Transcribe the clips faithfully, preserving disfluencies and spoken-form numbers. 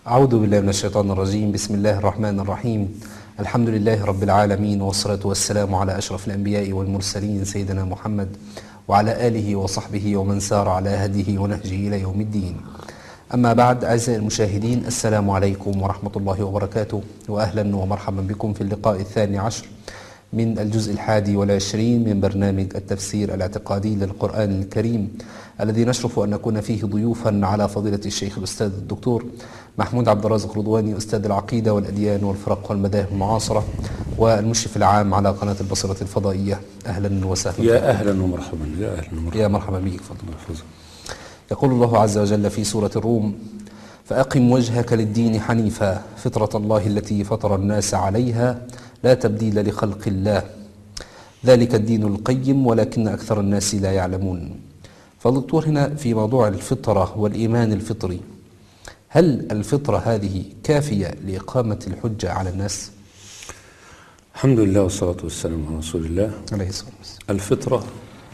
أعوذ بالله من الشيطان الرجيم. بسم الله الرحمن الرحيم. الحمد لله رب العالمين، والصلاة والسلام على أشرف الأنبياء والمرسلين سيدنا محمد وعلى آله وصحبه ومن سار على هديه ونهجه إلى يوم الدين. أما بعد، أعزائي المشاهدين، السلام عليكم ورحمة الله وبركاته، وأهلا ومرحبا بكم في اللقاء الثاني عشر من الجزء الحادي والعشرين من برنامج التفسير الاعتقادي للقرآن الكريم، الذي نشرف أن نكون فيه ضيوفا على فضيلة الشيخ الأستاذ الدكتور محمود عبد الرازق رضواني، أستاذ العقيدة والأديان والفرق والمذاهب المعاصرة، والمشرف العام على قناة البصرة الفضائية. أهلا وسهلا. يا أهلا ومرحبا. يا أهلا ومرحبا. يا مرحبا بك. فضل. يقول الله عز وجل في سورة الروم: فأقم وجهك للدين حنيفا فطرة الله التي فطر الناس عليها لا تبديل لخلق الله ذلك الدين القيم ولكن أكثر الناس لا يعلمون. فالدكتور، هنا في موضوع الفطرة والإيمان الفطري، هل الفطرة هذه كافية لإقامة الحجة على الناس؟ الحمد لله والصلاة والسلام على رسول الله عليه الصلاة والسلام. الفطرة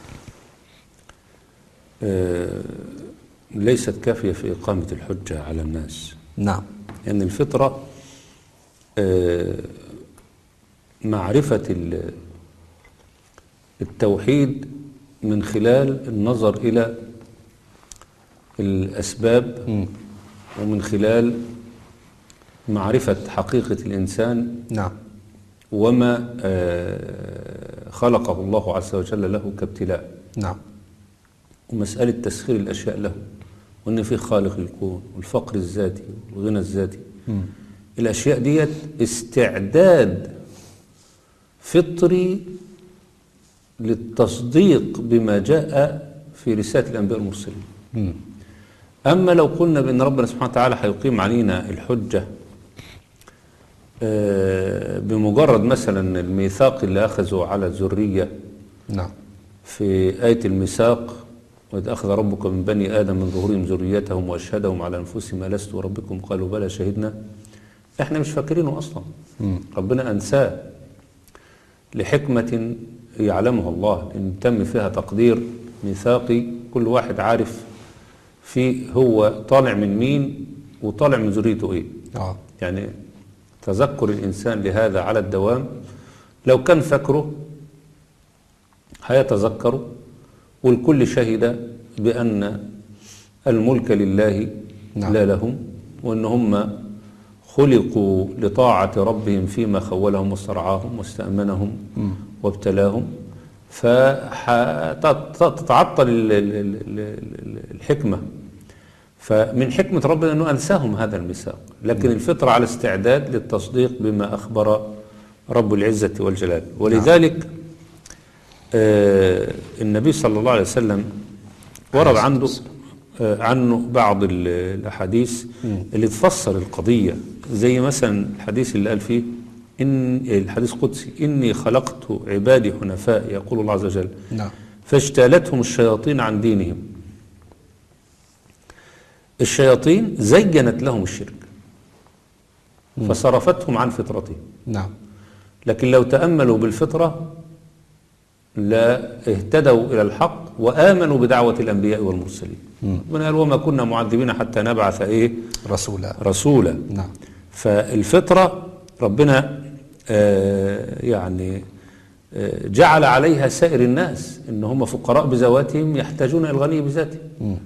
آه ليست كافية في إقامة الحجة على الناس. نعم. لأن يعني الفطرة آه معرفة التوحيد من خلال النظر إلى الأسباب م. ومن خلال معرفة حقيقة الإنسان. نعم. وما خلقه الله عز وجل له كابتلاء. نعم. ومسألة تسخير الأشياء له، وأن في خالق الكون والفقر الذاتي والغنى الذاتي. م. الأشياء ديت استعداد فطري للتصديق بما جاء في رسالة الأنبياء المرسلين. م. أما لو قلنا بأن ربنا سبحانه وتعالى هيقيم علينا الحجة بمجرد مثلا الميثاق اللي أخذوا على الذرية. نعم. في آية الميثاق: وإذ أخذ ربك من بني آدم من ظهورهم ذريتهم وأشهدهم على أنفسهم ألست ربكم قالوا بلى شهدنا. إحنا مش فاكرينه أصلا. م. ربنا أنساه لحكمة يعلمها الله، إن تم فيها تقدير ميثاقي، كل واحد عارف في هو طالع من مين وطالع من ذريته إيه. آه. يعني تذكر الإنسان لهذا على الدوام، لو كان فكره هيتذكره، والكل شهد بأن الملك لله. نعم. لا لهم، وأن هم خلقوا لطاعة ربهم فيما خولهم واسترعاهم واستأمنهم م. وابتلاهم، فتتعطل الحكمة. فمن حكمة ربنا أنه أنساهم هذا الميثاق، لكن م. الفطرة على استعداد للتصديق بما أخبر رب العزة والجلال. ولذلك آه النبي صلى الله عليه وسلم ورد عنده آه عنه بعض الأحاديث م. اللي تفسر القضية، زي مثلا الحديث اللي قال فيه إن الحديث قدسي: إني خلقت عبادي حنفاء، يقول الله عز وجل. نعم. فاجتالتهم الشياطين عن دينهم. الشياطين زينت لهم الشرك م. فصرفتهم عن فطرتهم. نعم. لكن لو تأملوا بالفطرة لا اهتدوا إلى الحق وآمنوا بدعوة الأنبياء والمرسلين. من قال: وما كنا معذبين حتى نبعث إيه رسولا رسولا. نعم. فالفطرة ربنا آه يعني آه جعل عليها سائر الناس، إن هم فقراء بذواتهم يحتاجون إلى الغني بذاته.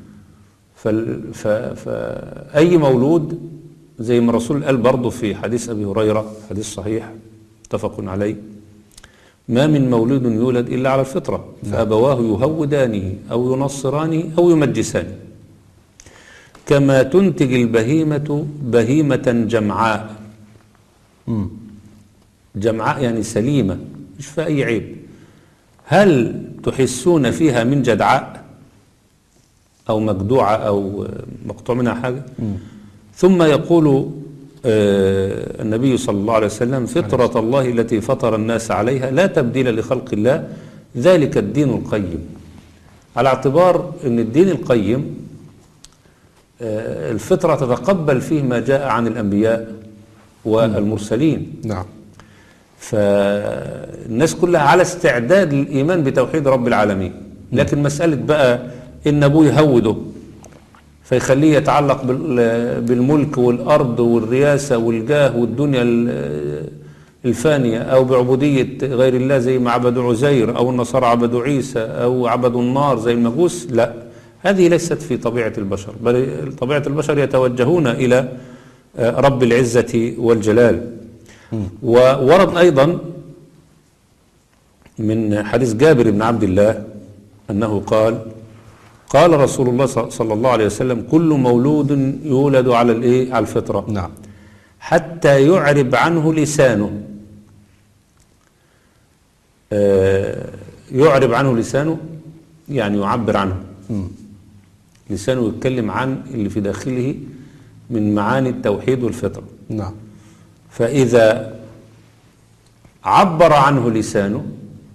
فأي مولود، زي ما الرسول قال برضه في حديث أبي هريرة، حديث صحيح متفق عليه: ما من مولود يولد إلا على الفطرة، فأبواه يهودانه أو ينصرانه أو يمجسانه، كما تنتج البهيمة بهيمة جمعاء. م. جمعاء يعني سليمة، مش في أي عيب. هل تحسون فيها من جدعاء أو مجدوعة أو مقطوع منها حاجة؟ م. ثم يقول آه النبي صلى الله عليه وسلم: فطرة الله التي فطر الناس عليها لا تبديل لخلق الله ذلك الدين القيم. على اعتبار أن الدين القيم آه الفطرة تتقبل فيه ما جاء عن الأنبياء والمرسلين. نعم. فالناس كلها على استعداد للإيمان بتوحيد رب العالمين. لكن مسألة بقى إن أبوه يهوده فيخليه يتعلق بالملك والأرض والرياسة والجاه والدنيا الفانية، أو بعبودية غير الله زي ما عبدوا عزير، أو النصارى عبدوا عيسى، أو عبدوا النار زي المجوس. لا، هذه ليست في طبيعة البشر، بل طبيعة البشر يتوجهون إلى رب العزة والجلال. وورد أيضا من حديث جابر بن عبد الله أنه قال قال رسول الله صلى الله عليه وسلم: كل مولود يولد على الايه؟ على الفطرة. نعم. حتى يعرب عنه لسانه. آه يعرب عنه لسانه يعني يعبر عنه. م. لسانه يتكلم عن اللي في داخله من معاني التوحيد والفطرة. نعم. فإذا عبر عنه لسانه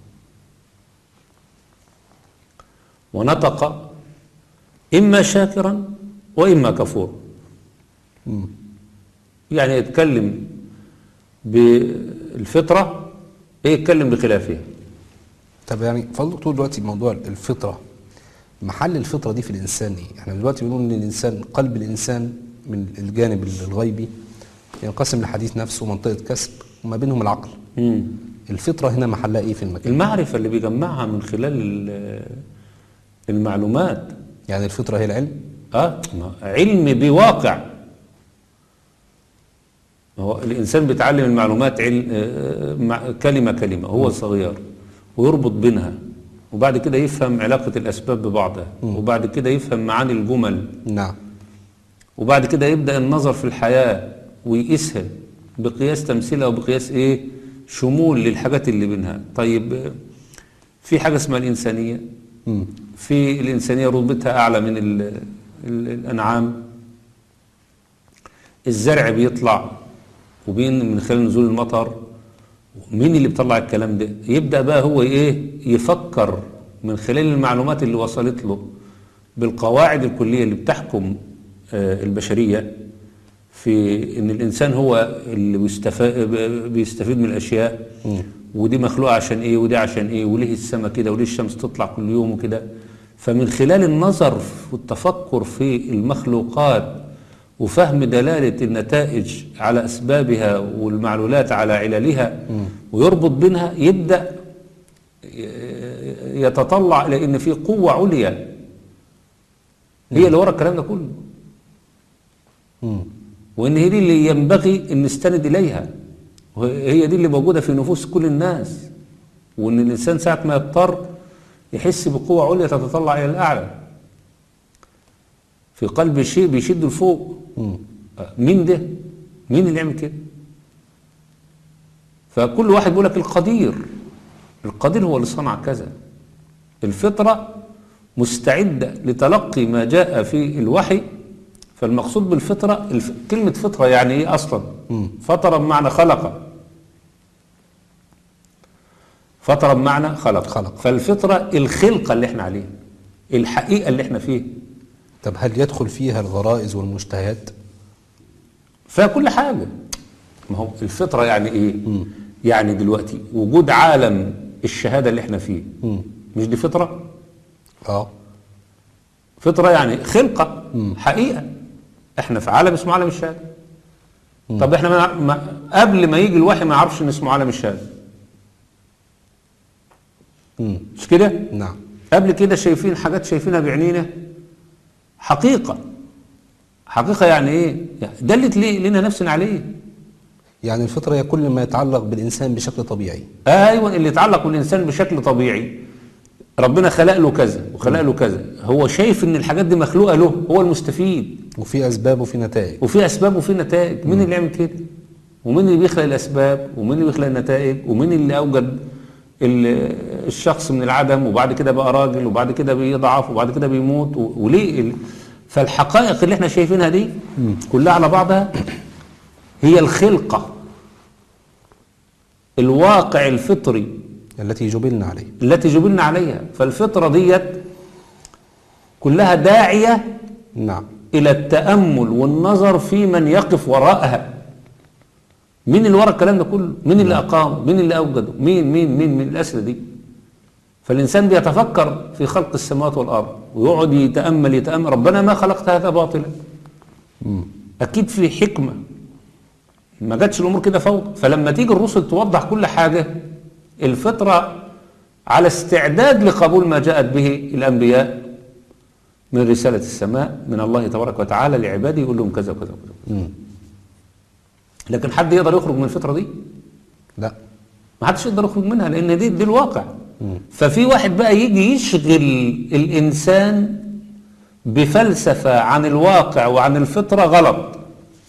ونطق، إما شاكرا وإما كفورا. يعني يتكلم بالفطرة، يتكلم بخلافها. طب يعني فضل دكتور دلوقتي موضوع الفطرة، محل الفطرة دي في الإنسان إيه؟ احنا دلوقتي بنقول إن الإنسان، قلب الإنسان من الجانب الغيبي ينقسم لحديث نفس ومنطقة كسب وما بينهم العقل. مم. الفطرة هنا محلها إيه في المكان؟ المعرفة اللي بيجمعها من خلال المعلومات. يعني الفطرة هي العلم؟ اه علم بواقع. هو الإنسان بيتعلم المعلومات علم كلمة كلمة هو صغير، ويربط بينها، وبعد كده يفهم علاقة الأسباب ببعضها، وبعد كده يفهم معاني الجمل. نعم. وبعد كده يبدأ النظر في الحياة ويقيسها بقياس تمثيلها وبقياس ايه؟ شمول للحاجات اللي بينها. طيب في حاجة اسمها الإنسانية. م. في الإنسانية رتبتها أعلى من ال ال الأنعام. الزرع بيطلع وبين من خلال نزول المطر. مين اللي بيطلع الكلام ده؟ يبدأ بقى هو ايه؟ يفكر من خلال المعلومات اللي وصلت له بالقواعد الكلية اللي بتحكم آه البشرية، في ان الانسان هو اللي بيستفاد بيستفيد من الاشياء. م. ودي مخلوقه عشان ايه، ودي عشان ايه، وليه السماء كده، وليه الشمس تطلع كل يوم وكده. فمن خلال النظر والتفكر في المخلوقات وفهم دلالة النتائج على أسبابها والمعلولات على عللها، م. ويربط بينها، يبدأ يتطلع إلى أن في قوة عليا هي اللي ورا الكلام ده كله. م. وإن هي دي اللي ينبغي أن نستند إليها، وهي دي اللي موجودة في نفوس كل الناس. وإن الإنسان ساعة ما يضطر يحس بقوة عليا تتطلع إلى الأعلى في قلب الشيء بيشد لفوق. مين ده؟ مين اللي يعمل كده؟ فكل واحد بيقول لك القدير. القدير هو اللي صنع كذا. الفطرة مستعدة لتلقي ما جاء في الوحي. فالمقصود بالفطرة، الف... كلمة فطرة يعني ايه اصلا؟ فطرة بمعنى خلق. فطرة بمعنى خلق. خلق. فالفطرة الخلقة اللي احنا عليها، الحقيقة اللي احنا فيها. طب هل يدخل فيها الغرائز والمشتهيات؟ فيها كل حاجة. ما هو الفطرة يعني ايه؟ م. يعني دلوقتي وجود عالم الشهادة اللي احنا فيه، م. مش دي فطرة؟ اه فطرة يعني خلقة. م. حقيقة. احنا في عالم اسمه عالم الشهادة. م. طب احنا ما ما قبل ما يجي الوحي ما يعرفش ان اسمه عالم الشهادة. م. مش كده؟ نعم. قبل كده شايفين حاجات شايفينها بعينينا حقيقة. حقيقة يعني ايه؟ يعني دلت ليه لنا نفسنا عليه. يعني الفطرة هي كل ما يتعلق بالإنسان بشكل طبيعي. ايوه، اللي يتعلق بالإنسان بشكل طبيعي. ربنا خلق له كذا وخلق له كذا، هو شايف ان الحاجات دي مخلوقة له، هو المستفيد. وفي أسباب وفي نتائج. وفي أسباب وفي نتائج. مين اللي يعمل كده؟ ومين اللي بيخلق الأسباب؟ ومين اللي بيخلق النتائج؟ ومين اللي أوجد الشخص من العدم وبعد كده بقى راجل وبعد كده بيضعف وبعد كده بيموت؟ وليه؟ فالحقائق اللي احنا شايفينها دي كلها على بعضها هي الخلقة، الواقع الفطري التي جبلنا عليه التي جبلنا عليها. فالفطرة ديت كلها داعية نعم إلى التأمل والنظر في من يقف وراءها. مين اللي وراء الكلام ده كله؟ مين اللي أقام؟ مين اللي أوجده؟ مين مين مين من الأسئلة دي؟ فالإنسان بيتفكر في خلق السماوات والأرض ويقعد يتأمل يتأمل ربنا ما خلقت هذا باطلا. أكيد في حكمة، ما جاتش الأمور كده فوضى. فلما تيجي الرسل توضح كل حاجة، الفطرة على استعداد لقبول ما جاءت به الأنبياء من رسالة السماء من الله تبارك وتعالى لعباده، يقول لهم كذا وكذا وكذا. لكن حد يقدر يخرج من الفطرة دي؟ لا، ما حدش يقدر يخرج منها، لأن دي, دي الواقع. ففي واحد بقى يجي يشغل الإنسان بفلسفة عن الواقع وعن الفطرة غلط.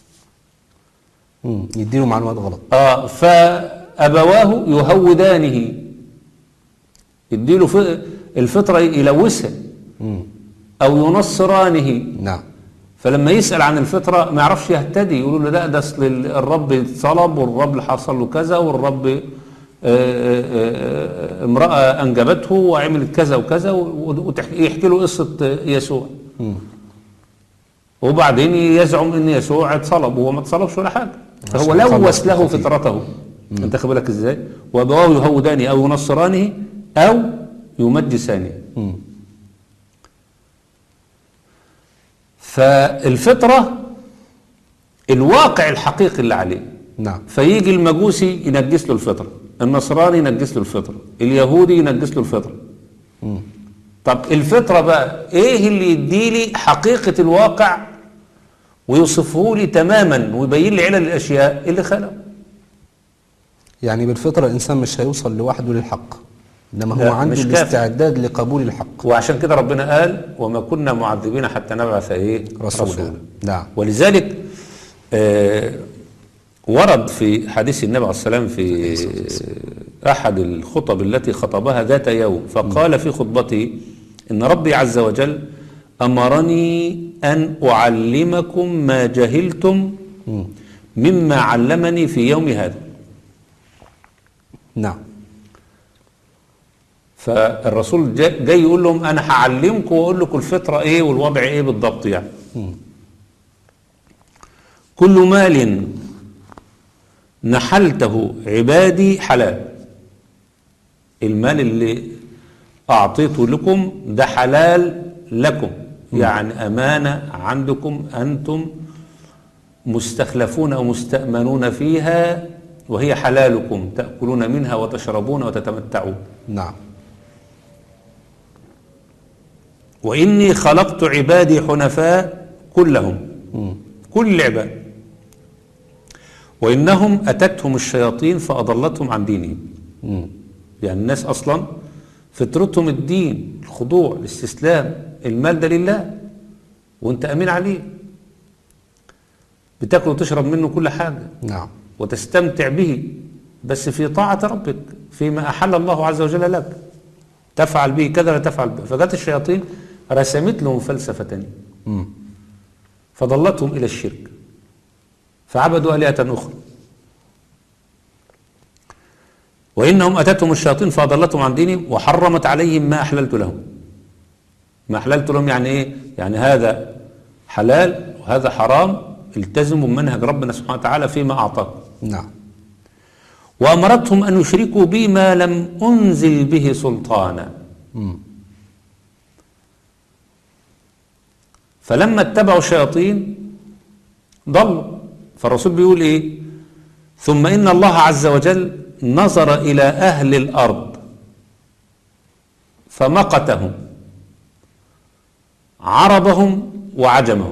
مم. يديله معلومات غلط. آه فأبواه يهودانه، يديله ف- الفطرة يلوثها، أو ينصرانه. نعم. فلما يسأل عن الفطرة ما يعرفش يهتدي، يقولوا له لا ده أصل الرب اتصلب والرب حصل له كذا والرب آه، آه، آه، امرأة أنجبته وعملت كذا وكذا، ويحكي له قصة يسوع. وبعدين يزعم ان يسوع اتصلب وهو ما اتصلبش ولا حاجه، فهو لوث له فطرته. انت خد بالك ازاي؟ وابواه يهودانه او ينصرانه او يمجسانه. فالفطره الواقع الحقيقي اللي عليه. نعم. فيجي المجوسي ينجس له الفطره، النصراني ينجس له الفطره، اليهودي ينجس له الفطره. طب الفطره بقى ايه اللي يديلي حقيقه الواقع ويوصفه لي تماما ويبين لي علل الاشياء اللي خلقه؟ يعني بالفطرة الإنسان مش هيوصل لوحده للحق، إنما لا، هو عنده مش كافي. الاستعداد لقبول الحق. وعشان كده ربنا قال وما كنا معذبين حتى نبعث ايه رسولا. رسولا. نعم. ولذلك آه ورد في حديث النبي عليه السلام في احد الخطب التي خطبها ذات يوم، فقال في خطبته ان ربي عز وجل امرني ان اعلمكم ما جهلتم مما علمني في يوم هذا. نعم. فالرسول جاي جاي يقول لهم انا هعلمكم واقول لكم الفطره ايه والوضع ايه بالضبط. يعني كل مال نحلته عبادي حلال، المال اللي اعطيته لكم ده حلال لكم، يعني امانه عندكم انتم مستخلفون او مستامنون فيها، وهي حلالكم تاكلون منها وتشربون وتتمتعون. نعم. وإني خلقت عبادي حنفاء كلهم، كل العباد، وإنهم أتتهم الشياطين فأضلتهم عن دينهم. يعني الناس أصلا فطرتهم الدين، الخضوع، الاستسلام، المال ده لله وانت أمين عليه، بتاكل وتشرب منه كل حاجة. نعم. وتستمتع به بس في طاعة ربك فيما أحل الله عز وجل لك، تفعل به كذا لا تفعل به. فجاءت الشياطين رسمت لهم فلسفة تانية فضلتهم إلى الشرك فعبدوا آلهة أخرى. وإنهم أتتهم الشياطين فأضلتهم عن دينهم وحرمت عليهم ما أحللت لهم. ما أحللت لهم يعني إيه؟ يعني هذا حلال وهذا حرام، التزموا بمنهج ربنا سبحانه وتعالى فيما أعطاكم. نعم. وأمرتهم أن يشركوا بي ما لم أنزل به سلطانا. فلما اتبعوا الشياطين ضلوا. فالرسول بيقول إيه؟ ثم إن الله عز وجل نظر إلى أهل الأرض فمقتهم عربهم وعجمهم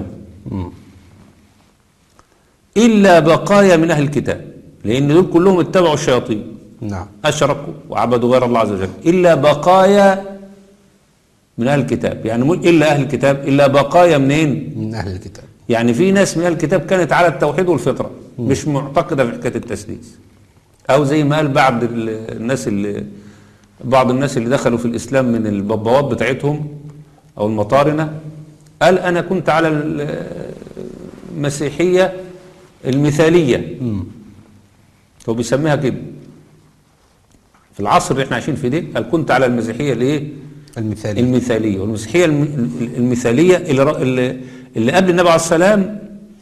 إلا بقايا من أهل الكتاب، لأن دول كلهم اتبعوا الشياطين. نعم. أشركوا وعبدوا غير الله عز وجل، إلا بقايا من أهل الكتاب. يعني مو إلا أهل الكتاب، إلا بقايا منين؟ من أهل الكتاب. يعني في ناس من أهل الكتاب كانت على التوحيد والفطرة، مش معتقدة في حكاية التسديس، أو زي ما قال بعض الناس اللي بعض الناس اللي دخلوا في الإسلام من البابوات بتاعتهم أو المطارنة، قال أنا كنت على المسيحية المثالية. هو بيسميها كده في العصر اللي احنا عايشين فيه ده. قال كنت على المسيحية الايه؟ المثالية. المثالية. والمسيحية المثالية اللي, اللي قبل النبي عليه السلام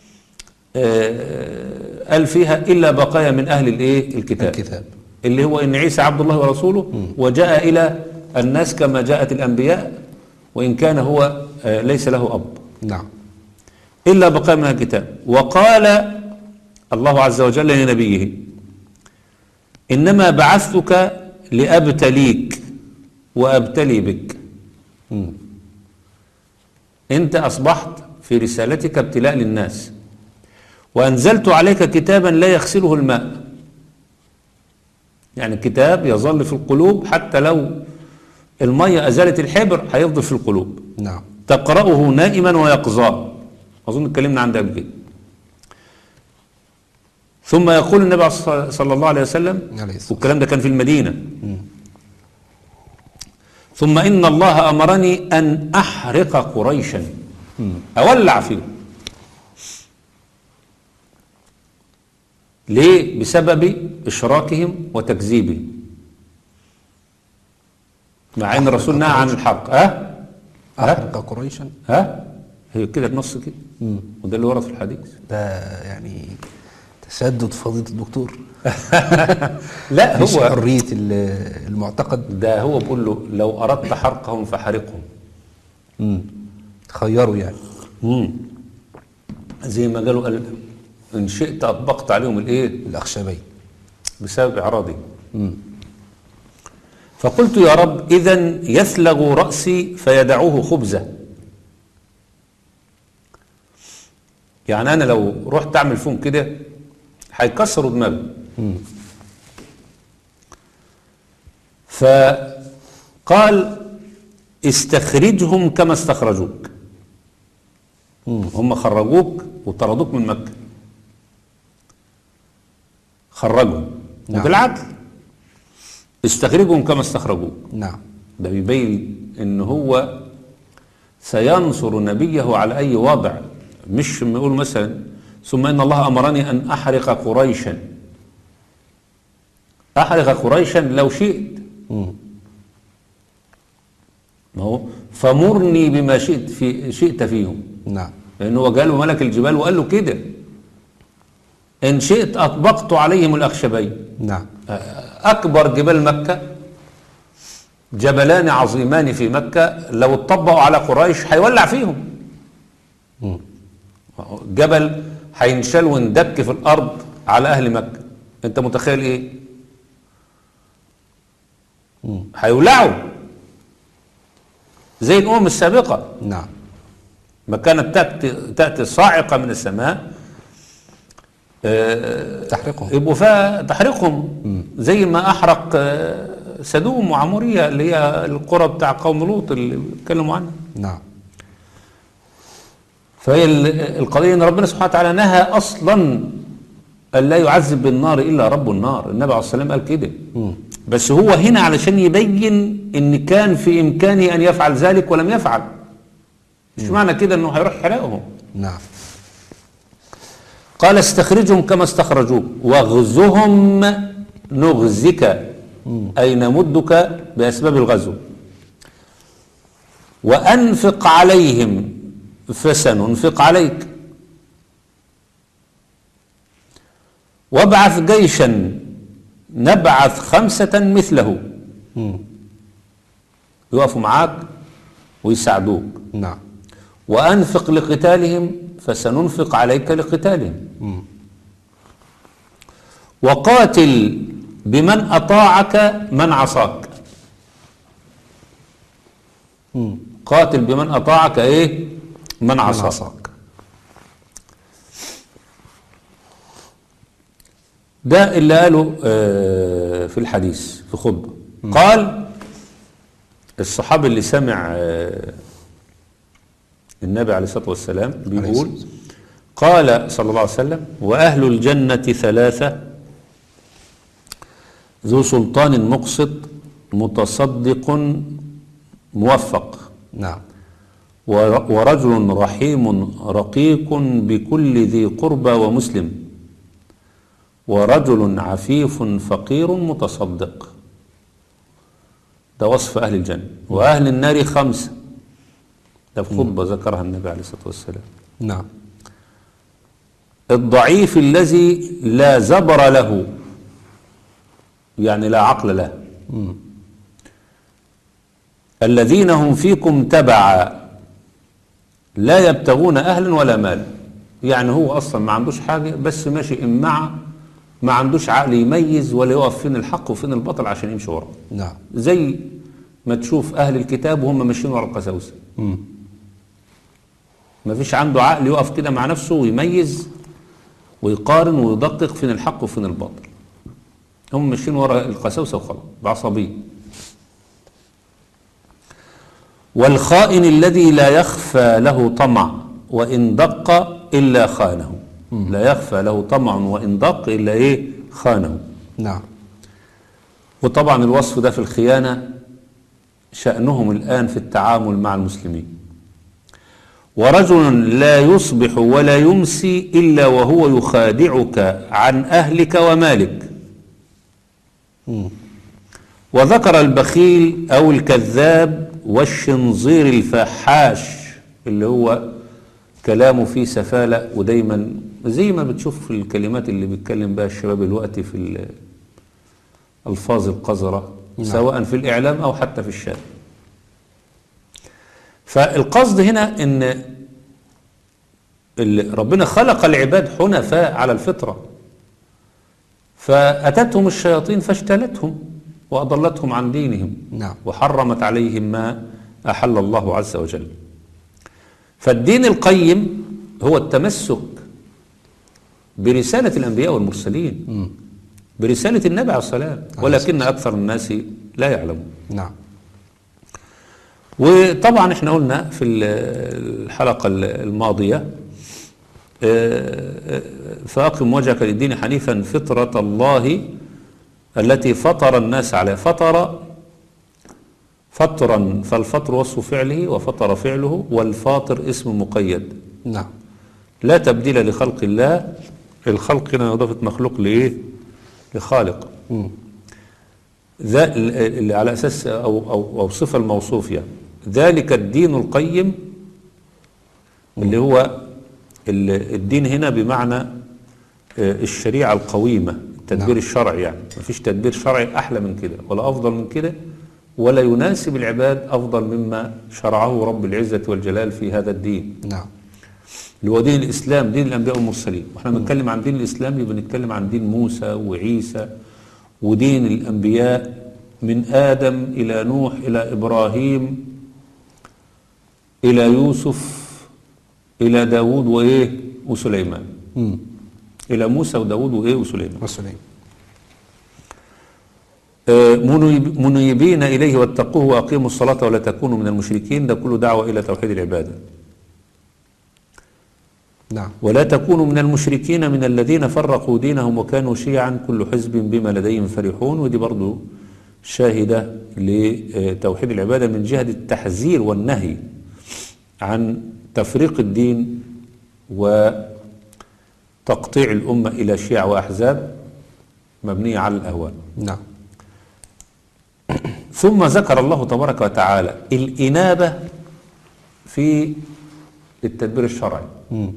آه قال فيها إلا بقايا من أهل الايه؟ الكتاب. الكتاب. اللي هو إن عيسى عبد الله ورسوله مم. وجاء إلى الناس كما جاءت الأنبياء، وإن كان هو آه، ليس له أب، نعم. إلا بقى من الكتاب. وقال الله عز وجل لنبيه: إنما بعثتك لأبتليك وأبتلي بك. مم. أنت أصبحت في رسالتك ابتلاء للناس، وأنزلت عليك كتابا لا يغسله الماء. يعني كتاب يظل في القلوب، حتى لو المية أزالت الحبر هيفضل في القلوب. نعم. تقرأه نائما ويقظان. أظن اتكلمنا عن ده قبل كده. ثم يقول النبي صلى الله عليه وسلم، والكلام ده كان في المدينة: مم. ثم إن الله أمرني أن أحرق قريشا، أولع فيه. ليه؟ بسبب إشراكهم وتكذيبهم، مع أن الرسول نهى عن الحرق. ها؟ أحرق قريشا. ها؟ هي كده النص كده، وده اللي ورد في الحديث. ده يعني تشدد فضيلة الدكتور. لا، مش هو حرية المعتقد. ده هو بيقول له: لو أردت حرقهم فحرقهم. امم خيروا يعني. امم زي ما قالوا، قال: إن شئت أطبقت عليهم الإيه؟ الأخشبين، بسبب إعراضي. امم فقلت: يا رب، إذن يثلغ رأسي فيدعوه خبزة. يعني أنا لو رحت أعمل فيهم كده هيكسروا دماغي. فقال: استخرجهم كما استخرجوك. هم خرجوك وطردوك من مكة، خرجهم. نعم. وبالعدل استخرجهم كما استخرجوك. نعم. ده بيبين ان هو سينصر نبيه على اي وضع، مش يقول مثلا: ثم ان الله امرني ان احرق قريشا. احرق قريشا لو شئت، ما هو فمرني بما شئت في شئت فيهم. نعم. لانه هو قال له ملك الجبال وقال له كده: ان شئت اطبقت عليهم الاخشبين. نعم. اكبر جبال مكة جبلان عظيمان في مكة، لو اتطبقوا على قريش هيولع فيهم. مم. جبل هينشال وندك في الارض على اهل مكة. انت متخيل ايه؟ هيولعوا زي الامم السابقة. نعم. ما كانت تأتي, تأتي صاعقة من السماء آه تحرقهم، يبقوا فيها تحرقهم. زي ما احرق آه سدوم وعمورية، اللي هي القرى بتاع قوم لوط اللي بيتكلموا عنها. نعم. فهي القضية ان ربنا سبحانه وتعالى نهى اصلا ان لا يعذب بالنار الا رب النار. النبي عليه الصلاة والسلام قال كده. بس هو هنا علشان يبين ان كان في امكانه ان يفعل ذلك ولم يفعل. مش معنى كده انه هيروح يحرقهم. نعم. قال: استخرجهم كما استخرجوك واغزهم نغزك، أي نمدك بأسباب الغزو، وأنفق عليهم فسننفق عليك، وابعث جيشا نبعث خمسة مثله يقفوا معاك ويساعدوك. نعم. وأنفق لقتالهم فسننفق عليك لقتالهم. مم. وقاتل بمن أطاعك من عصاك. مم. قاتل بمن أطاعك إيه؟ من عصاك. عصاك. ده اللي قاله آه في الحديث في خطبة. قال الصحابي اللي سمع آه النبي عليه الصلاة والسلام بيقول: قال صلى الله عليه وسلم: وأهل الجنة ثلاثة: ذو سلطان مقسط متصدق موفق، نعم، ورجل رحيم رقيق بكل ذي قربى ومسلم، ورجل عفيف فقير متصدق. ده وصف أهل الجنة. وأهل النار خمسة، ده في خطبة ذكرها النبي عليه الصلاة والسلام. نعم. الضعيف الذي لا زبر له، يعني لا عقل له. مم. الذين هم فيكم تبعا لا يبتغون أهلا ولا مال. يعني هو أصلا ما عندوش حاجة، بس ماشي إمعة، ما عندوش عقل يميز ولا يقف فين الحق وفين البطل عشان يمشي وراه. نعم. زي ما تشوف أهل الكتاب وهم ماشيين ورا القساوسة، ما فيش عنده عقل يقف كده مع نفسه ويميز ويقارن ويدقق فين الحق وفين الباطل. هم ماشيين ورا القساوسة وخلاص بعصبية. والخائن الذي لا يخفى له طمع وإن دق إلا خانه. لا يخفى له طمع وإن دق إلا إيه؟ خانه. نعم. وطبعا الوصف ده في الخيانة شأنهم الآن في التعامل مع المسلمين. ورجل لا يصبح ولا يمسي إلا وهو يخادعك عن أهلك ومالك. مم. وذكر البخيل أو الكذاب والشنظير الفحاش اللي هو كلامه فيه سفالة، ودايما زي ما بتشوف في الكلمات اللي بيتكلم بها الشباب الوقت في الألفاظ القذرة. نعم. سواء في الإعلام أو حتى في الشارع. فالقصد هنا ان ربنا خلق العباد حنفاء على الفطرة، فأتتهم الشياطين فاجتالتهم وأضلتهم عن دينهم. نعم. وحرمت عليهم ما أحل الله عز وجل. فالدين القيم هو التمسك برسالة الأنبياء والمرسلين، م. برسالة النبي عليه الصلاة والسلام، ولكن أكثر الناس لا يعلمون. نعم. وطبعا احنا قلنا في الحلقة الماضية فأقم وجهك للدين حنيفا فطرة الله التي فطر الناس عليها. فطر فطرا، فالفطر وصف فعله وفطر فعله، والفاطر اسم مقيد. نعم. لا تبديل لخلق الله. الخلق هنا إضافة مخلوق لإيه؟ لخالق. م. ذا اللي على أساس أو, أو, أو صفة الموصوف يعني. ذلك الدين القيم اللي هو الدين هنا بمعنى الشريعة القويمة، التدبير. نعم. الشرعي يعني مفيش تدبير شرعي أحلى من كده ولا أفضل من كده، ولا يناسب العباد أفضل مما شرعه رب العزة والجلال في هذا الدين. نعم. اللي هو دين الإسلام، دين الأنبياء والمرسلين. واحنا بنتكلم عن دين الإسلام يبقى بنتكلم عن دين موسى وعيسى ودين الأنبياء من آدم إلى نوح إلى إبراهيم إلى يوسف إلى داود وإيه وسليمان. م. إلى موسى وداود وإيه وسليمان وسليمان. آه منيبين إليه واتقوه وأقيموا الصلاة ولا تكونوا من المشركين. ده كله دعوة إلى توحيد العبادة. نعم. ولا تكونوا من المشركين من الذين فرقوا دينهم وكانوا شيعا كل حزب بما لديهم فرحون. ودي برضو شاهدة لتوحيد العبادة من جهة التحذير والنهي عن تفريق الدين وتقطيع الأمة إلى شيع وأحزاب مبنية على الأهواء. نعم. ثم ذكر الله تبارك وتعالى الإنابة في التدبير الشرعي. م.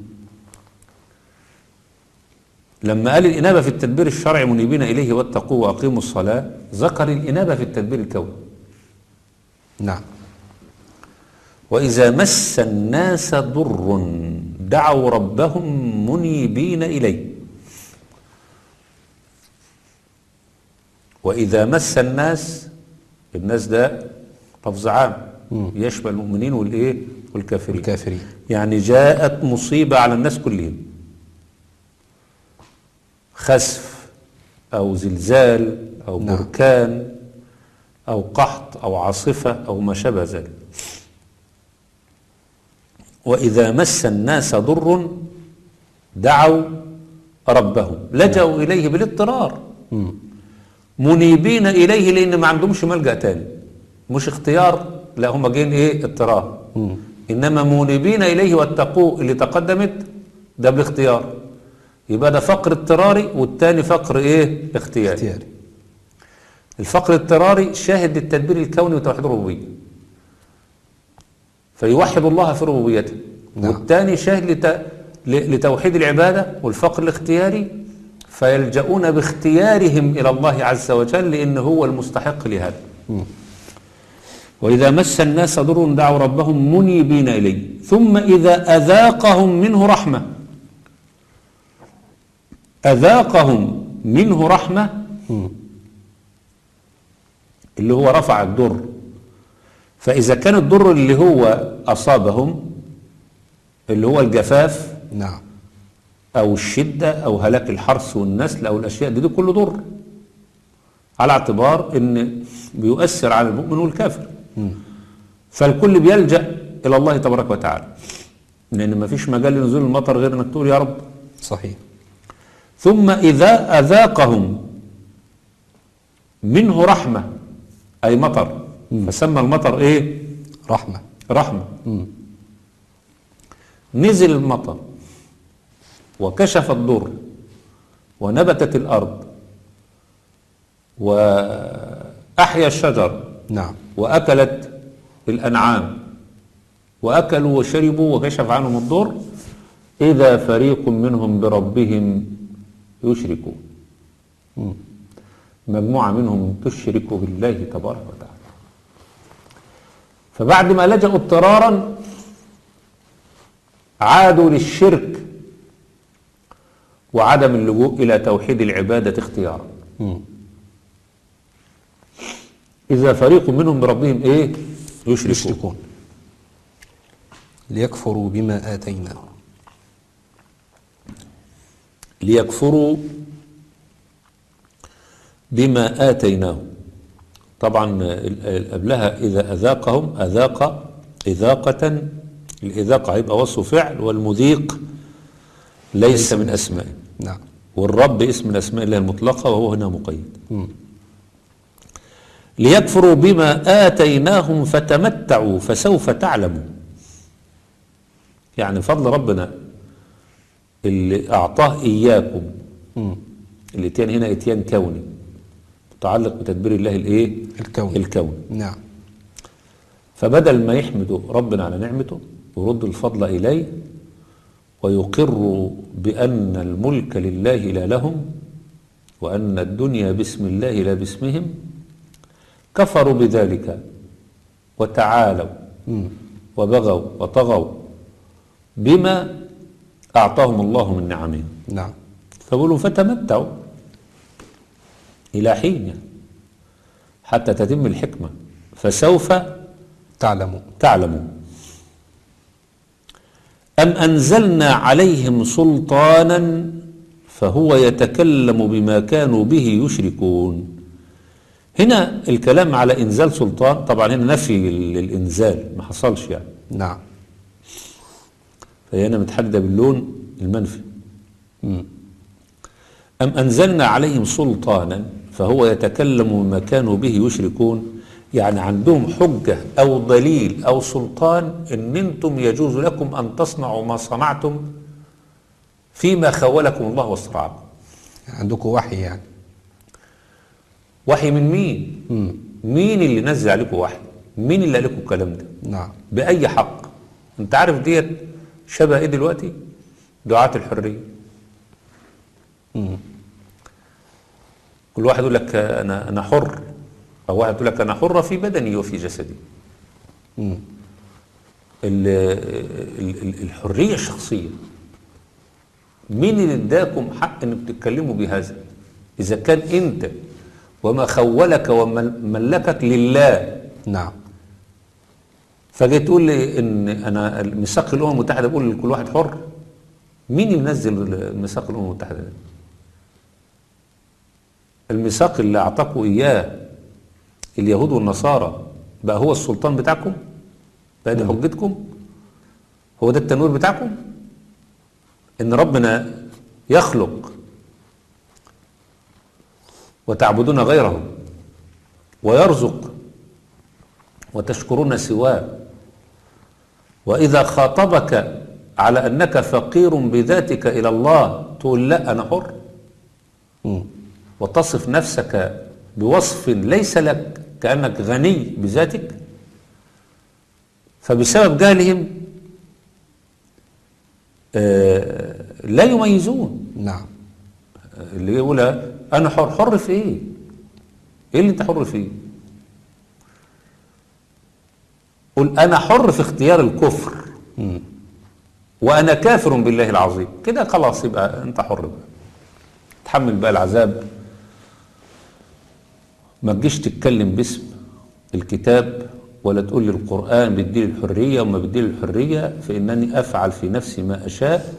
لما قال الإنابة في التدبير الشرعي منيبين إليه واتقوه وأقيموا الصلاة، ذكر الإنابة في التدبير الكوني. نعم. وإذا مس الناس ضر دعوا ربهم منيبين إليه. وإذا مس الناس، الناس ده لفظ عام يشمل المؤمنين والإيه والكافرين. والكافرين. يعني جاءت مصيبة على الناس كلهم، خسف أو زلزال أو نعم. بركان أو قحط أو عاصفة أو ما شابه ذلك. وإذا مس الناس ضر دعوا ربهم، لجأوا نعم. إليه بالاضطرار. م. منيبين إليه لأن ما عندهمش ملجأ تاني، مش اختيار، لا هم جايين إيه اضطرار. م. إنما منيبين إليه واتقوه اللي تقدمت ده بالاختيار، يبقى ده فقر اضطراري والتاني فقر ايه اختياري. اختياري. الفقر الاضطراري شاهد للتدبير الكوني وتوحيد الربوبيه، فيوحد الله في ربوبيته. نعم. والتاني شاهد لت... لتوحيد العباده والفقر الاختياري، فيلجؤون باختيارهم الى الله عز وجل لان هو المستحق لهذا. م. وإذا مس الناس ضر دعوا ربهم منيبين إليه ثم إذا أذاقهم منه رحمة أذاقهم منه رحمة اللي هو رفع الضر. فإذا كان الضر اللي هو أصابهم اللي هو الجفاف نعم أو الشدة أو هلاك الحرث والنسل أو الأشياء دي, دي كله ضر على اعتبار إن بيؤثر على المؤمن والكافر. م. فالكل بيلجأ إلى الله تبارك وتعالى لأن ما فيش مجال لنزول المطر غير أنك تقول يا رب. صحيح. ثم إذا أذاقهم منه رحمة أي مطر م. فسمى المطر إيه؟ رحمة. رحمة. م. نزل المطر وكشف الضر ونبتت الأرض وأحيا الشجر نعم وأكلت الأنعام وأكلوا وشربوا وكشف عنهم الضر إذا فريق منهم بربهم يشركون. م. مجموعة منهم تشرك بالله تبارك وتعالى. فبعد ما لجأوا اضطرارا عادوا للشرك وعدم اللجوء إلى توحيد العبادة اختيارا. م. إذا فريق منهم بربهم إيه؟ يشركون, يشركون. ليكفروا بما آتيناهم. ليكفروا بما آتيناهم. طبعا قبلها إذا أذاقهم أذاق إذاقة. الإذاقة هيبقى وصف فعل والمذيق ليس من أسمائه. نعم. والرب اسم من أسماء الله المطلقة وهو هنا مقيد. م. ليكفروا بما آتيناهم فتمتعوا فسوف تعلموا. يعني فضل ربنا اللي أعطاه إياكم. م. الاتيان هنا اتيان كوني متعلق بتدبير الله الايه؟ الكون. الكون. نعم. فبدل ما يحمدوا ربنا على نعمته ويردوا الفضل إليه ويقروا بأن الملك لله لا لهم وأن الدنيا باسم الله لا باسمهم كفروا بذلك وتعالوا م. وبغوا وطغوا بما أعطاهم الله من نعمه. نعم. فقولوا فتمتعوا إلى حين يعني حتى تتم الحكمة فسوف تعلموا تعلموا. أم أنزلنا عليهم سلطانا فهو يتكلم بما كانوا به يشركون. هنا الكلام على إنزال سلطان طبعا هنا نفي للإنزال ما حصلش يعني. نعم. فهنا متحددة باللون المنفي. م. أم أنزلنا عليهم سلطانا فهو يتكلم بما كانوا به يشركون. يعني عندهم حجة أو دليل أو سلطان إن أنتم يجوز لكم أن تصنعوا ما صنعتم فيما خولكم الله واسترعاكم. عندكم وحي يعني. وحي من مين؟ م. مين اللي نزل عليكم وحي؟ مين اللي قال لكم الكلام ده؟ نعم. بأي حق؟ أنت عارف ديت شبه إيه دلوقتي؟ دعاة الحرية. م. كل واحد يقول لك أنا أنا حر، أو واحد يقول لك أنا حرة في بدني وفي جسدي. م. الحرية الشخصية مين اللي اداكم حق أن تتكلموا بهذا؟ إذا كان أنت وما خولك وملكك لله. نعم. فجاي تقول لي ان انا ميثاق الامم المتحده بيقول لكل واحد حر. مين اللي منزل ميثاق الامم المتحده ده؟ الميثاق اللي اعطاكوا اياه اليهود والنصارى بقى هو السلطان بتاعكم؟ بقى دي حجتكم؟ هو ده التنوير بتاعكم؟ ان ربنا يخلق وتعبدون غيره ويرزق وتشكرون سواه، وإذا خاطبك على أنك فقير بذاتك إلى الله تقول لا أنا حر، م. وتصف نفسك بوصف ليس لك كأنك غني بذاتك. فبسبب جهلهم آه لا يميزون. نعم. اللي يقول أنا حر، حر في إيه؟ إيه اللي أنت حر فيه؟ قل أنا حر في اختيار الكفر مم. وأنا كافر بالله العظيم، كده خلاص يبقى أنت حر بقى، تحمل بقى العذاب. ما تجيش تتكلم باسم الكتاب ولا تقول لي القرآن بيديني الحرية وما بيديني الحرية، فإنني أفعل في نفسي ما أشاء،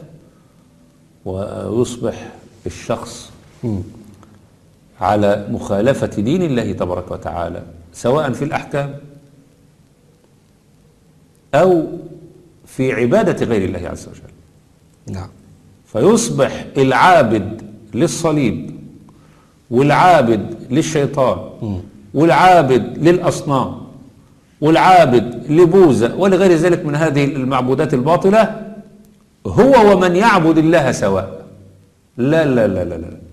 ويصبح الشخص مم. على مخالفة دين الله تبارك وتعالى، سواء في الأحكام أو في عبادة غير الله عز وجل. نعم. فيصبح العابد للصليب والعابد للشيطان مم. والعابد للأصنام والعابد لبوذا ولغير ذلك من هذه المعبودات الباطلة، هو ومن يعبد الله سواء. لا لا لا لا لا،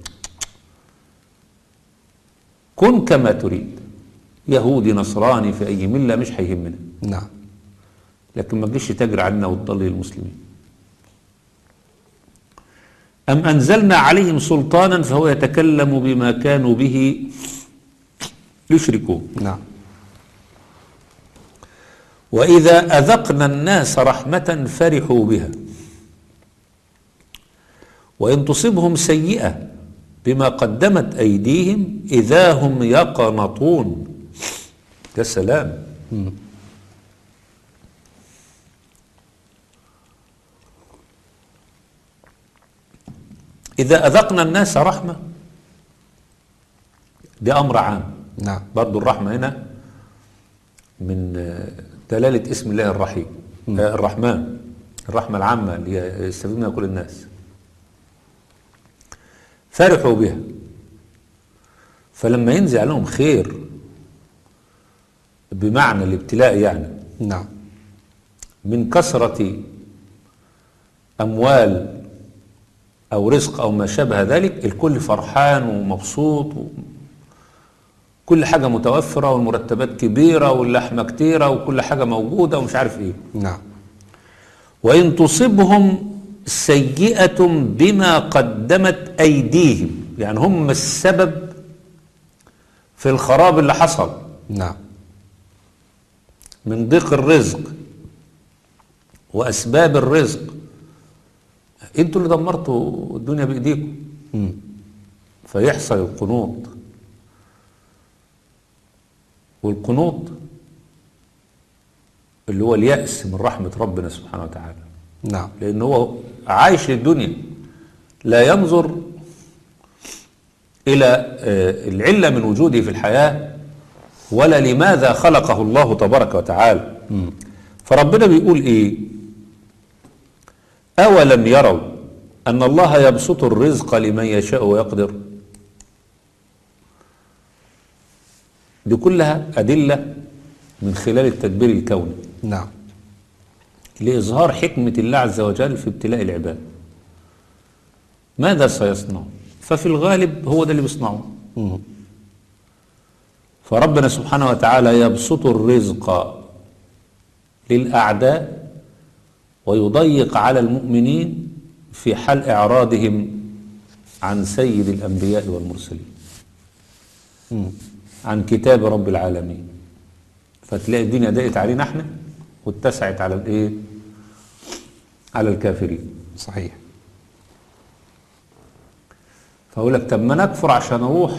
كن كما تريد، يهودي نصراني في أي ملة مش هيهمنا، نعم. لكن ما تجيش تجري عنا وتضلل المسلمين. أم أنزلنا عليهم سلطانا فهو يتكلم بما كانوا به يشركون. نعم. وإذا أذقنا الناس رحمة فرحوا بها وإن تصبهم سيئة بما قدمت أيديهم إذا هم يقنطون. يا سلام. مم. إذا أذقنا الناس رحمة ده أمر عام. نعم. برضو الرحمة هنا من دلالة اسم الله الرحيم آه الرحمن، الرحمة العامة اللي يستفيد منها كل الناس. فرحوا بها، فلما ينزل عليهم خير بمعنى الابتلاء يعني، نعم. من كثرة أموال أو رزق أو ما شابه ذلك، الكل فرحان ومبسوط، كل حاجة متوفرة والمرتبات كبيرة واللحمة كتيرة وكل حاجة موجودة ومش عارف إيه. نعم. وإن تصبهم سيئة بما قدمت أيديهم، يعني هم السبب في الخراب اللي حصل. نعم. من ضيق الرزق وأسباب الرزق، انتوا اللي دمرتوا الدنيا بإيديكم. مم. فيحصل القنوط، والقنوط اللي هو اليأس من رحمة ربنا سبحانه وتعالى. نعم. لأنه هو عايش للدنيا، لا ينظر إلى العلة من وجوده في الحياة ولا لماذا خلقه الله تبارك وتعالى. مم. فربنا بيقول إيه؟ أولم يروا أن الله يبسط الرزق لمن يشاء ويقدر. دي كلها أدلة من خلال التدبير الكوني. نعم. لإظهار حكمة الله عز وجل في ابتلاء العباد. ماذا سيصنع؟ ففي الغالب هو ده اللي بيصنعه. مم. فربنا سبحانه وتعالى يبسط الرزق للأعداء ويضيق على المؤمنين في حال إعراضهم عن سيد الأنبياء والمرسلين، مم. عن كتاب رب العالمين. فتلاقي الدنيا ضاقت علينا احنا واتسعت على الايه؟ على الكافرين. صحيح. فأقول لك طب ما نكفر عشان أروح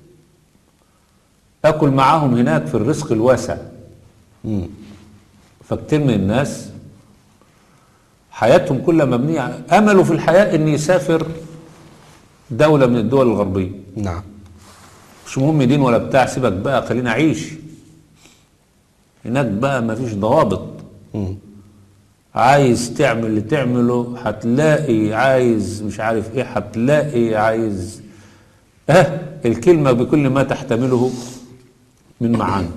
أكل معاهم هناك في الرزق الواسع. مم. فكتير من الناس حياتهم كلها مبنية، أمله في الحياة إن يسافر دولة من الدول الغربية. نعم. مش مهم دين ولا بتاع، سيبك بقى خلينا أعيش هناك بقى، مفيش ضوابط. مم. عايز تعمل اللي تعمله هتلاقي، عايز مش عارف ايه هتلاقي، عايز اه الكلمة بكل ما تحتمله من معاني.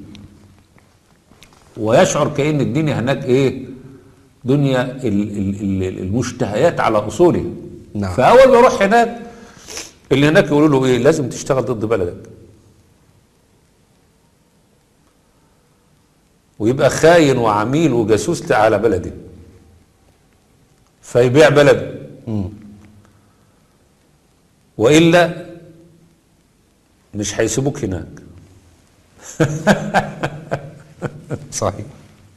ويشعر كأن الدنيا هناك ايه؟ دنيا ال- ال- ال- المشتهيات على أصولها. نعم. فأول ما يروح هناك اللي هناك يقولوا له ايه؟ لازم تشتغل ضد بلدك، ويبقى خاين وعميل وجاسوس على بلده، فيبيع بلده. مم. وإلا مش هيسيبوك هناك. صحيح.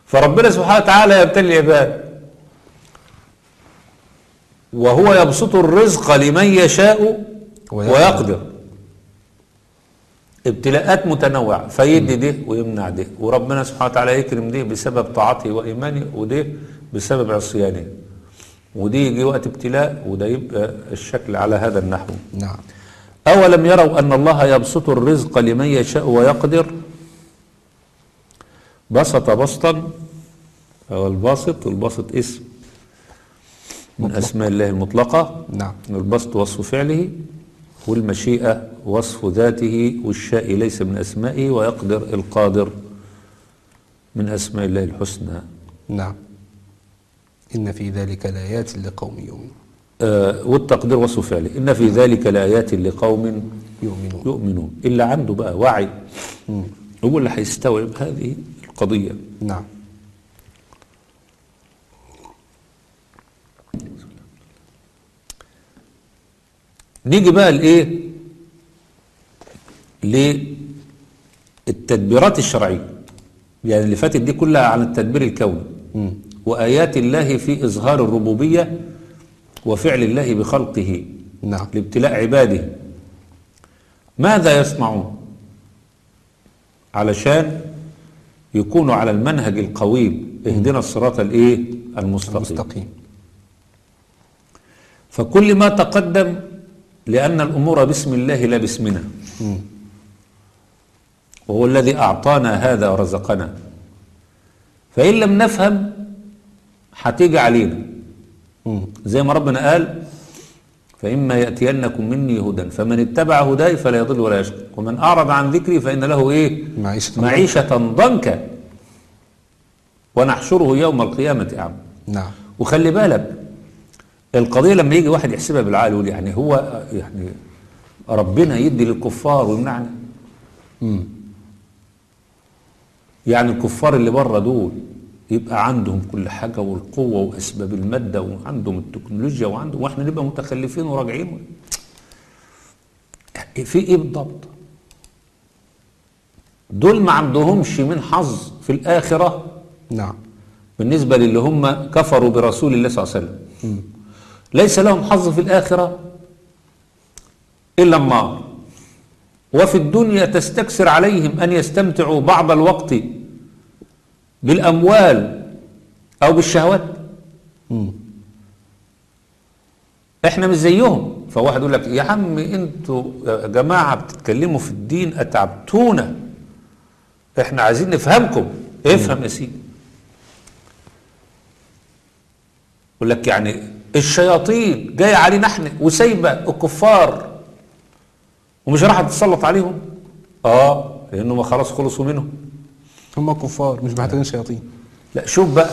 فربنا سبحانه وتعالى يبتلي العباد، وهو يبسط الرزق لمن يشاء ويقدر. ابتلاءات متنوعة، فيدي ده ويمنع ده، وربنا سبحانه وتعالى يكرم ده بسبب طاعته وإيمانه، وده بسبب عصيانه، ودي يجي وقت ابتلاء وده يبقى الشكل على هذا النحو. نعم. أولم يروا أن الله يبسط الرزق لمن يشاء ويقدر. بسط بسطا، أو الباسط، والباسط اسم من أسماء الله المطلقة. نعم. البسط وصف فعله، والمشيئة وصف ذاته، والشاء ليس من أسمائه، ويقدر القادر من أسماء الله الحسنى. نعم. إن في ذلك لآيات لقوم يؤمنون. آه والتقدير وصف فعله، إن في ذلك لآيات لقوم يؤمنون. يؤمنون. اللي عنده بقى وعي مم. هو اللي هيستوعب هذه القضية. نعم. نيجي بقى لإيه؟ للتدبيرات الشرعية، يعني اللي فاتت دي كلها عن التدبير الكوني. مم. وآيات الله في إظهار الربوبية وفعل الله بخلقه. نعم. لابتلاء عباده. ماذا يصنعون علشان يكونوا على المنهج القويم؟ اهدنا الصراط الايه المستقيم. المستقيم. فكل ما تقدم لأن الأمور باسم الله لا باسمنا، مم. وهو الذي أعطانا هذا ورزقنا، فإن لم نفهم هتيجي علينا. مم. زي ما ربنا قال: فإما يأتينكم مني هدى فمن اتبع هداي فلا يضل ولا يشقى ومن أعرض عن ذكري فإن له إيه؟ معيشة, معيشة ضنكا ونحشره يوم القيامة أعمى. نعم. وخلي بالك القضية لما يجي واحد يحسبها بالعقل يقول يعني هو يعني ربنا يدي للكفار ويمنعنا؟ مم. يعني الكفار اللي بره دول يبقى عندهم كل حاجة والقوة وأسباب المادة وعندهم التكنولوجيا وعندهم، واحنا نبقى متخلفين وراجعين؟ في ايه بالضبط؟ دول ما عندهمش من حظ في الآخرة. نعم. بالنسبة للي هم كفروا برسول الله صلى الله عليه وسلم، مم. ليس لهم حظ في الآخرة إلا النار. وفي الدنيا تستكثر عليهم أن يستمتعوا بعض الوقت بالأموال أو بالشهوات. مم. احنا مش زيهم. فواحد يقول لك يا عم انتوا يا جماعة بتتكلموا في الدين أتعبتونا، احنا عايزين نفهمكم. افهم يا سيدي. يقول لك يعني الشياطين جاية علينا احنا وسايبة الكفار ومش راح تتسلط عليهم؟ اه لأنهم خلاص خلصوا منهم. هم كفار مش محتاجين شياطين. لا شوف بقى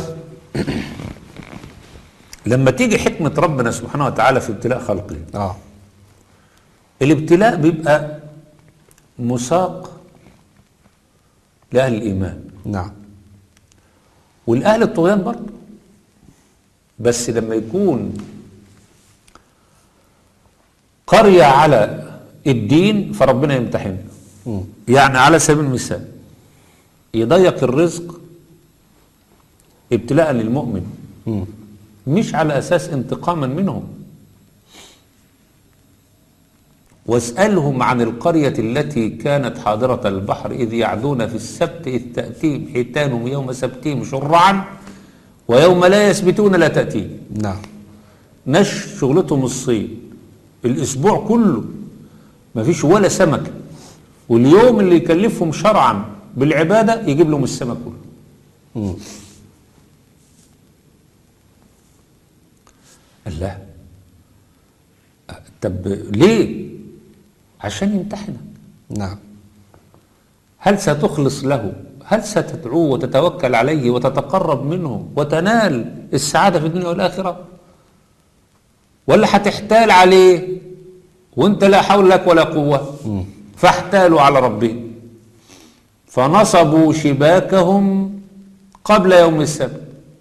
لما تيجي حكمة ربنا سبحانه وتعالى في ابتلاء خلقه، اه الابتلاء بيبقى مساق لأهل الإيمان. نعم. والأهل الطغيان برضه، بس لما يكون قرية على الدين فربنا يمتحن. مم. يعني على سبيل المثال يضيق الرزق ابتلاء للمؤمن، مم. مش على أساس انتقاما منهم. واسألهم عن القرية التي كانت حاضرة البحر إذ يعدون في السبت إذ تأتيهم حيتانهم يوم سبتهم شرعا ويوم لا يسبتون لا تأتيهم. نعم. نش شغلتهم الصيد الأسبوع كله ما فيش ولا سمكة، واليوم اللي يكلفهم شرعا بالعبادة يجيب لهم السمك كله. مم. الله. طب ليه؟ عشان يمتحنك. نعم. هل ستخلص له؟ هل ستدعوه وتتوكل عليه وتتقرب منه وتنال السعادة في الدنيا والآخرة؟ ولا هتحتال عليه وانت لا حول لك ولا قوة؟ فاحتالوا على ربهم فنصبوا شباكهم قبل يوم السبت،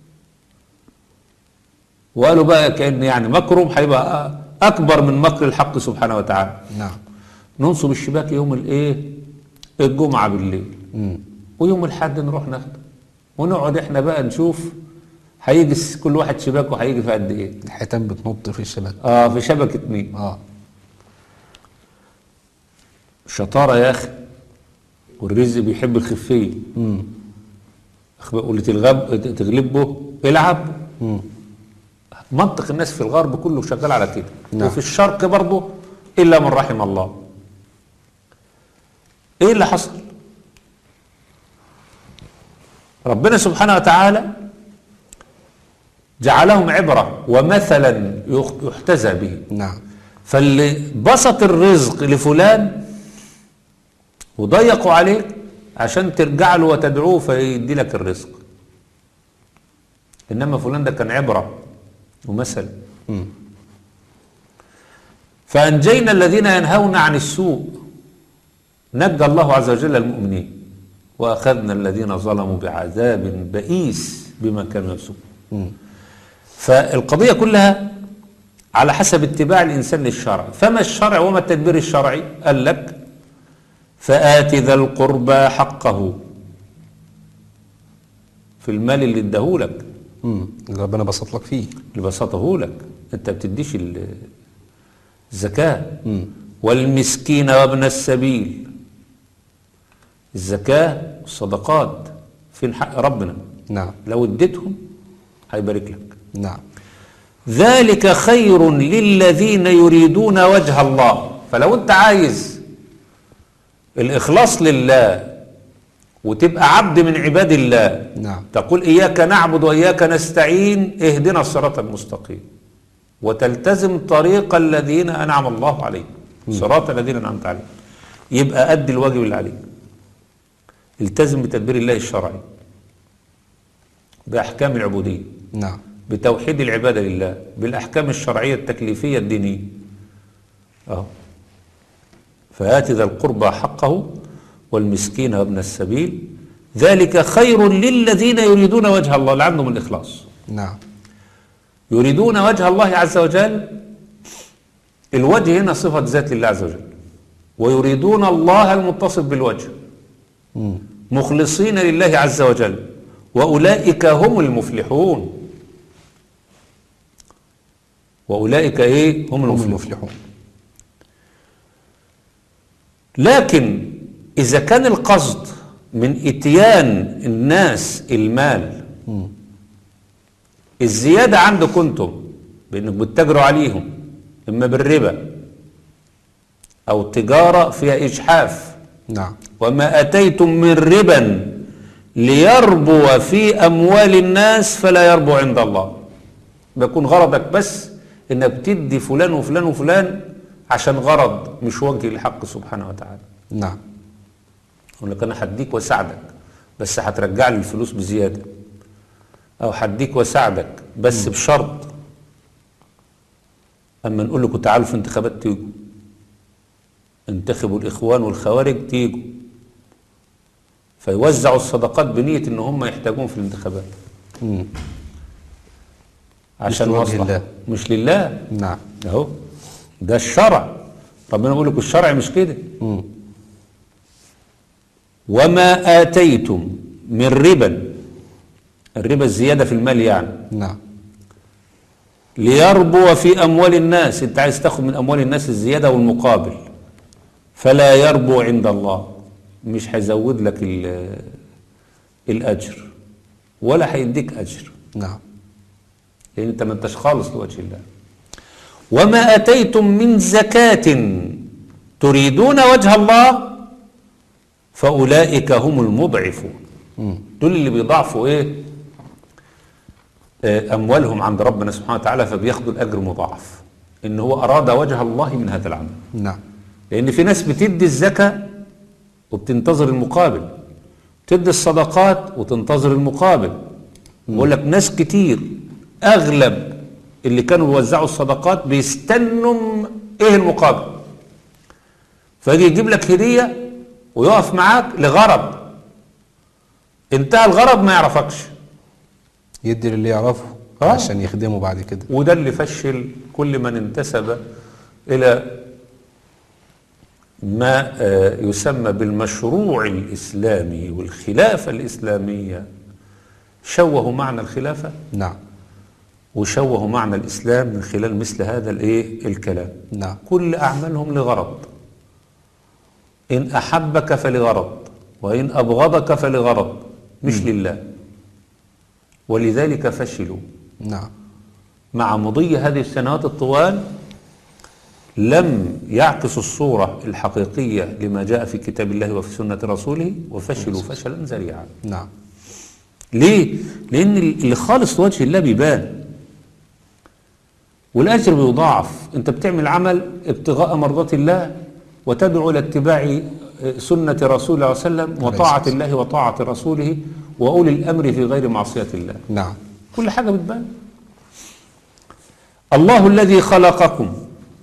وقالوا بقى كأن يعني مكرهم هيبقى أكبر من مكر الحق سبحانه وتعالى. نعم. ننصب الشباك يوم الايه؟ الجمعة بالليل، مم. ويوم الحد نروح ناخده. ونقعد احنا بقى نشوف هيجي س- كل واحد شباكه هيجي في قد ايه. الحيتان بتنط في الشبكة. اه في شبكة مين. اه شطارة يا اخي، والرزق بيحب الخفية. امم واللي تلغب تغلبه العب. امم منطق الناس في الغرب كله شغال على كده. نعم. وفي الشرق برضه الا من رحم الله. ايه اللي حصل؟ ربنا سبحانه وتعالى جعلهم عبرة ومثلا يخ- يحتذى به. نعم. فاللي بسط الرزق لفلان وضيقوا عليه عشان ترجع له وتدعوه فيدي لك الرزق، انما فلان ده كان عبرة ومثل. امم فأنجينا الذين ينهون عن السوء، نجى الله عز وجل المؤمنين، وأخذنا الذين ظلموا بعذاب بئيس بما كانوا يفسقون. امم فالقضية كلها على حسب اتباع الإنسان للشرع. فما الشرع وما التدبير الشرعي؟ قال لك فآت ذا القربى حقه في المال اللي اداهولك، امم اللي ربنا بسط لك فيه. اللي بسطه لك. انت بتديش ال- الزكاة. امم والمسكين وابن السبيل. الزكاة والصدقات فين حق ربنا؟ نعم. لو اديتهم هيبارك لك. نعم. ذلك خير للذين يريدون وجه الله. فلو انت عايز الإخلاص لله وتبقى عبد من عباد الله، نعم. تقول إياك نعبد وإياك نستعين اهدنا الصراط المستقيم، وتلتزم طريق الذين أنعم الله عليهم، صراط الذين أنعمت عليهم، يبقى أدي الواجب اللي عليك. التزم بتدبير الله الشرعي، بأحكام العبودية، نعم. بتوحيد العبادة لله، بالأحكام الشرعية التكليفية الدينية. أهو فآت ذا القربى حقه والمسكين وابن السبيل ذلك خير للذين يريدون وجه الله، اللي عندهم الإخلاص. نعم. يريدون وجه الله عز وجل، الوجه هنا صفة ذات لله عز وجل، ويريدون الله المتصف بالوجه، امم مخلصين لله عز وجل، وأولئك هم المفلحون. وأولئك إيه؟ هم هم المفلحون. المفلحون. لكن إذا كان القصد من إتيان الناس المال، امم الزيادة عندكم انتم بأنك بتتاجروا عليهم إما بالربا أو تجارة فيها إجحاف، نعم. وما أتيتم من ربا ليربو في أموال الناس فلا يربو عند الله. بيكون غرضك بس إنك بتدي فلان وفلان وفلان عشان غرض مش وجه الحق سبحانه وتعالى. نعم. يقول لك أنا هديك وأساعدك بس هترجع لي الفلوس بزيادة، أو هديك وأساعدك بس بشرط أما نقول لكم تعالوا في انتخابات تيجوا، انتخبوا الإخوان والخوارج تيجوا، فيوزعوا الصدقات بنية إن هم يحتاجون في الانتخابات امم عشان لوجه مصلحة الله. مش لله. نعم. أهو ده الشرع. ربنا بيقول لكم الشرع مش كده. امم وما آتيتم من ربا، الربا الزيادة في المال يعني، نعم. ليربو في أموال الناس، أنت عايز تاخد من أموال الناس الزيادة والمقابل، فلا يربو عند الله، مش هيزود لك ال- الأجر ولا هيديك أجر، نعم. لأن أنت ما أنتش خالص لوجه الله. وما أتيتم من زكاة تريدون وجه الله فأولئك هم المضعفون. امم دول اللي بيضاعفوا إيه؟ آه، أموالهم عند ربنا سبحانه وتعالى، فبياخدوا الأجر مضاعف، إن هو أراد وجه الله من هذا العمل. نعم. لأن في ناس بتدي الزكاة وبتنتظر المقابل، تدي الصدقات وتنتظر المقابل. بقول لك ناس كتير أغلب اللي كانوا بيوزعوا الصدقات بيستنوا إيه المقابل، فيجي يجيب لك هدية ويقف معاك لغرض، انتهى الغرض ما يعرفكش. يدي للي يعرفه آه. عشان يخدمه بعد كده. وده اللي فشل كل من انتسب إلى ما آه، يسمى بالمشروع الإسلامي والخلافة الإسلامية شوهوا معنى الخلافة نعم. وشوهوا معنى الإسلام من خلال مثل هذا الإيه الكلام. نعم. كل أعمالهم لغرض، إن أحبك فلغرض وإن أبغضك فلغرض، مش م. لله. ولذلك فشلوا. نعم. مع مضي هذه السنوات الطوال لم يعكسوا الصورة الحقيقية لما جاء في كتاب الله وفي سنة رسوله، وفشلوا فشلا ذريعا. نعم. ليه؟ لأن اللي خالص لوجه الله بيبان والأجر بيضاعف. أنت بتعمل عمل ابتغاء مرضات الله وتدعو إلى اتباع سنة رسول الله صلى الله عليه وسلم وطاعة الله وطاعة رسوله وأولي الأمر في غير معصية الله. نعم. كل حاجة بتبان. الله الذي خلقكم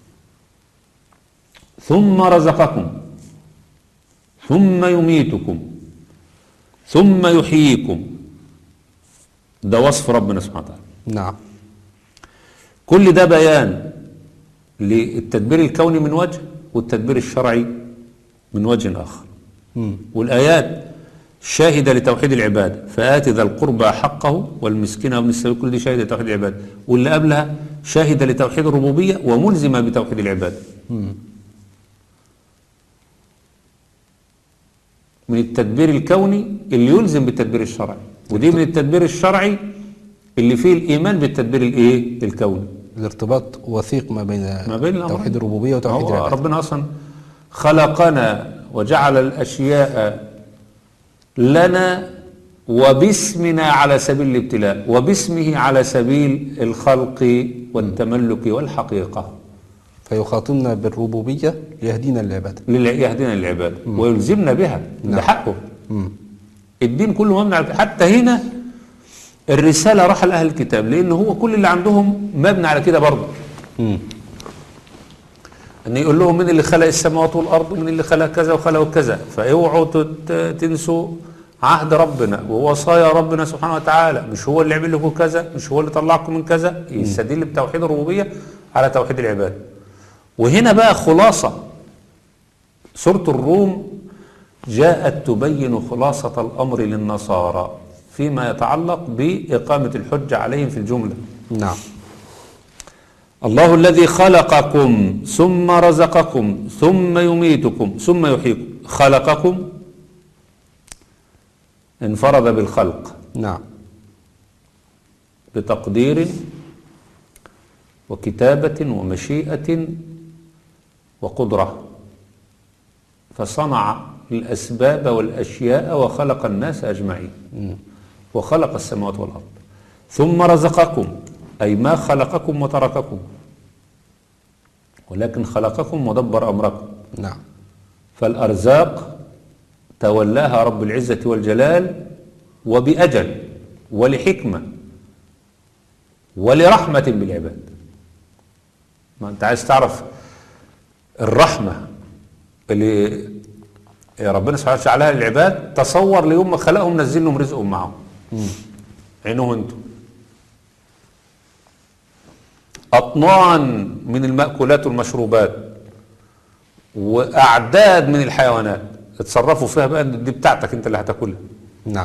ثم رزقكم ثم يميتكم ثم يحييكم، ده وصف ربنا سبحانه وتعالى. نعم. كل ده بيان للتدبير الكوني من وجه والتدبير الشرعي من وجه آخر. مم. والآيات شاهدة لتوحيد العباد، فآت ذا القربى حقه والمسكين وابن السبيل، كل دي شاهدة لتوحيد العباد. واللي قبلها شاهدة لتوحيد الربوبية وملزمة بتوحيد العباد. مم. من التدبير الكوني اللي يلزم بالتدبير الشرعي، ودي من التدبير الشرعي اللي فيه الإيمان بالتدبير الإيه الكوني. الارتباط وثيق ما بين, ما بين توحيد الربوبية وتوحيد العباد. ربنا أصلا خلقنا وجعل الأشياء لنا وباسمنا على سبيل الابتلاء، وباسمه على سبيل الخلق والتملك والحقيقة. فيخاطبنا بالربوبية ليهدينا للعبادة، يهدينا للعبادة ويلزمنا بها. نعم. ده حقه. مم. الدين كله مبني على، حتى هنا الرسالة راح لأهل الكتاب، لأن هو كل اللي عندهم مبني على كده برضه. مم. أن يقول لهم من اللي خلق السماوات والأرض ومن اللي خلق كذا وخلق كذا، فاوعوا تنسوا عهد ربنا ووصايا ربنا سبحانه وتعالى. مش هو اللي عمل لكم كذا، مش هو اللي طلعكم من كذا. يستدل بتوحيد الربوبية على توحيد العباد. وهنا بقى خلاصة سورة الروم جاءت تبين خلاصة الأمر للنصارى فيما يتعلق بإقامة الحجة عليهم في الجملة. نعم. الله الذي خلقكم ثم رزقكم ثم يميتكم ثم يحييكم. خلقكم انفرد بالخلق. نعم. بتقدير وكتابة ومشيئة وقدرة، فصنع الأسباب والأشياء وخلق الناس أجمعين وخلق السماوات والأرض. ثم رزقكم، أي ما خلقكم وترككم، ولكن خلقكم ودبر أمركم. نعم. فالأرزاق تولاها رب العزة والجلال وبأجل ولحكمة ولرحمة بالعباد. ما أنت عايز تعرف الرحمة اللي ربنا سبحانه وتعالى جعلها للعباد، تصور ليوم ما خلقهم نزل لهم رزقهم معهم. عينهم انتم أطنان من المأكولات والمشروبات وأعداد من الحيوانات اتصرفوا فيها بقى، دي بتاعتك انت اللي هتاكلها. نعم.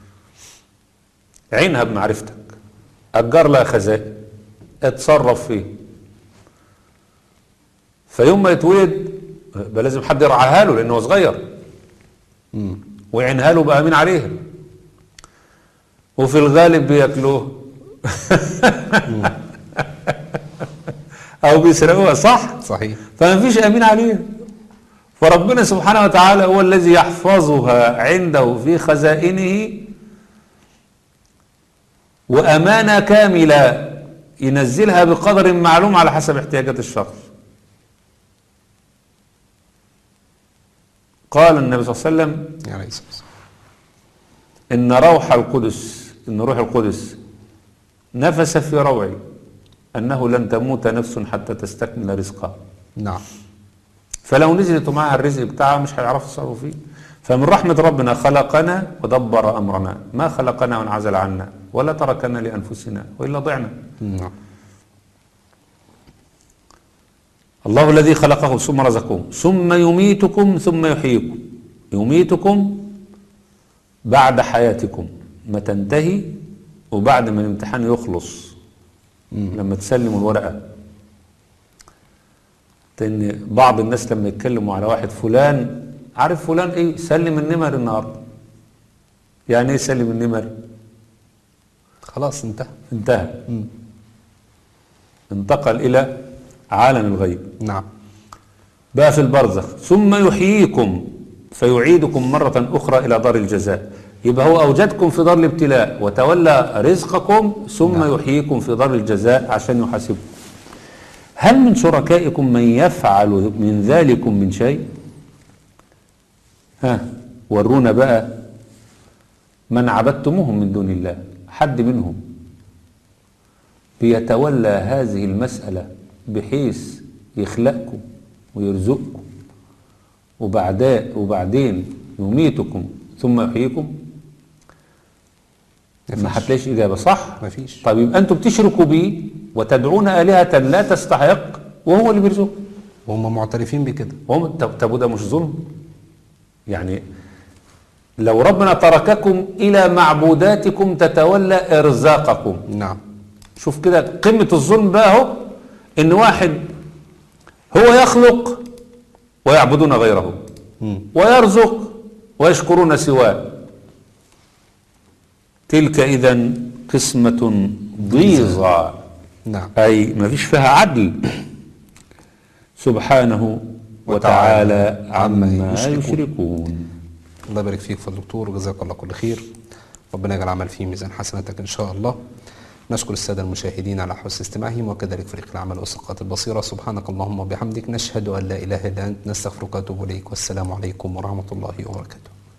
عينها بمعرفتك، أجر لها خزائن اتصرف فيه. فيوم ما يتولد بقى لازم حد يرعاها له لأنه صغير، ويعينها له بقى مين عليها، وفي الغالب بياكلوه أو بيسرقوها. صح؟ صحيح. فما فيش أمين عليها. فربنا سبحانه وتعالى هو الذي يحفظها عنده في خزائنه وأمانة كاملة ينزلها بقدر معلوم على حسب احتياجات الشخص. قال النبي صلى الله عليه وسلم يعني إن روح القدس إن روح القدس نفس في روعي أنه لن تموت نفس حتى تستكمل رزقها. نعم. فلو نزلت معها الرزق بتاعها مش هيعرفوا يتصرفوا فيه. فمن رحمة ربنا خلقنا ودبر أمرنا، ما خلقنا وانعزل عنا ولا تركنا لأنفسنا وإلا ضعنا. نعم. الله الذي خلقه ثم رزقكم ثم يميتكم ثم يحييكم. يميتكم بعد حياتكم ما تنتهي وبعد ما الامتحان يخلص لما تسلموا الورقة، لأن بعض الناس لما يتكلموا على واحد فلان، عارف فلان ايه؟ سلم النمر النهارده. يعني ايه سلم النمر؟ خلاص انتهى. انتهى. مم. انتقل إلى عالم الغيب. نعم. بقى في البرزخ، ثم يحييكم فيعيدكم مرة أخرى إلى دار الجزاء. يبقى هو أوجدكم في دار الابتلاء وتولى رزقكم، ثم نعم. يحييكم في دار الجزاء عشان يحاسبكم. هل من شركائكم من يفعل من ذلكم من شيء؟ ها، ورونا بقى من عبدتموهم من دون الله، حد منهم بيتولى هذه المسألة بحيث يخلقكم ويرزقكم وبعدين وبعدين يميتكم ثم يحييكم؟ ما هتلاقيش إجابة، صح؟ مفيش. طيب يبقى أنتم بتشركوا بيه وتدعون آلهة لا تستحق وهو اللي بيرزقكم. وهم معترفين بكده. هم طب وده مش ظلم؟ يعني لو ربنا ترككم إلى معبوداتكم تتولى إرزاقكم. نعم. شوف كده قمة الظلم بقى اهو، إن واحد هو يخلق ويعبدون غيره م. ويرزق ويشكرون سواه. تلك إذن قسمة ضيزى. نعم. أي ما فيش فيها عدل. سبحانه وتعالى عما يشركون. الله يبارك فيك فضل الدكتور وجزاك الله كل خير. ربنا يجعل العمل فيه ميزان حسناتك إن شاء الله. نشكر السادة المشاهدين على حسن استماعهم وكذلك فريق العمل وسقات البصيرة. سبحانك اللهم وبحمدك، نشهد أن لا إله إلا أنت، نستغفرك ونتوب إليك، والسلام عليكم ورحمة الله وبركاته.